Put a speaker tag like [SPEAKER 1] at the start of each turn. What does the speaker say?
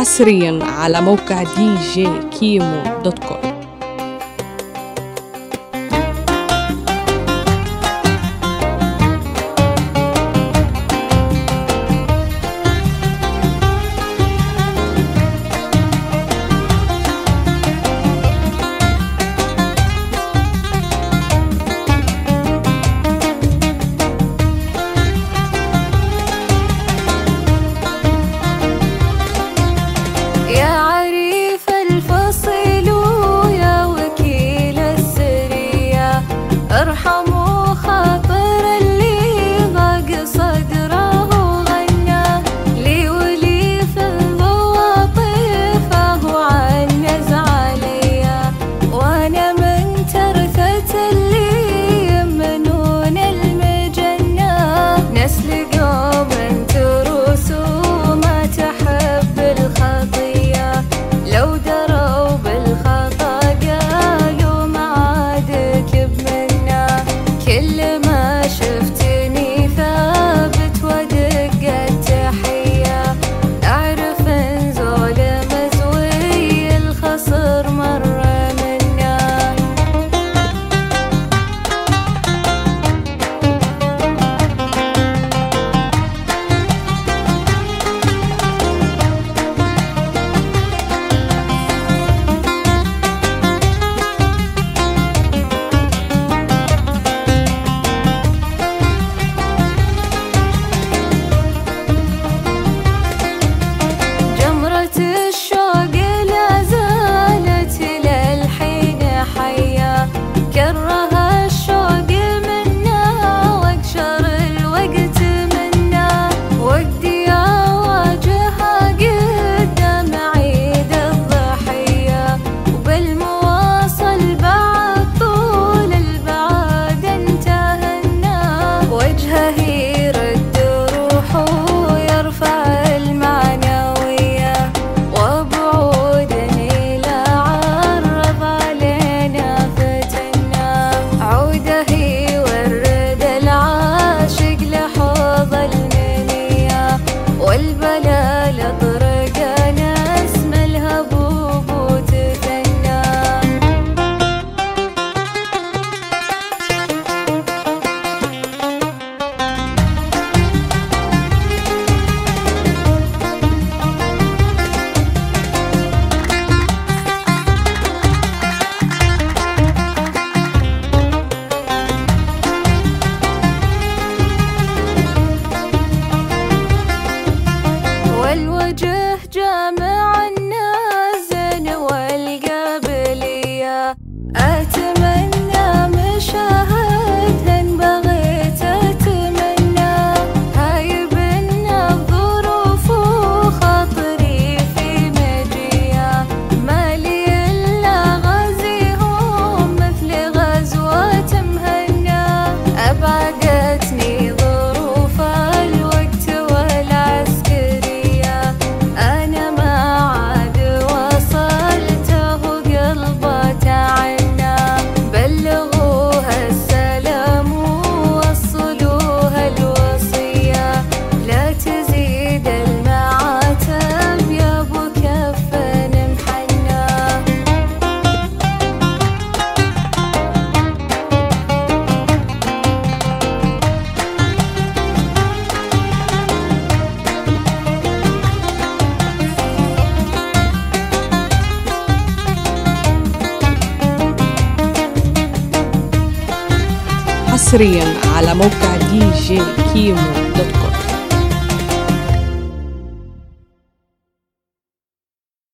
[SPEAKER 1] حصريا على موقع djkimo.com.
[SPEAKER 2] ارحموا خاطر اللي ضاق صدره وغنى لي ولي في العواطف وعنز عليا، وانا من ترثة اللي يمنون المجنة، نسل قوم تروس وما تحب الخطية، لو دروا بالخطا قالوا معادك كل ما شفتني ثابت ودق التحية، أعرف نزول مزوي الخصر مرة منا. الشوق لا زالت للحين حية، كره الشوق منا واقشر الوقت منا، ودي اواجهها قدام عيد الضحية، وبالمواصل بعد طول البعاد انتهنا، وجهه يرد روحه ويرفع والبلا لطرقنا اسم الهبوب وتثنى. والوجه جامع النازن والقابلية، أتمنى مشاهدهن بغيت أتمنى، هاي بنا الظروف وخاطري في مجية، مالي إلا غازيهم مثل غزوة مهنا، أبعدتني ظروف الوقت والعسكرية، أنا ما عاد وصلته قلبه عنا، بلغوها السلام ووصلوها الوصية، لا تزيد المعاتب يا أبو كفن محنا.
[SPEAKER 1] حصريا على موقع djkimo.com.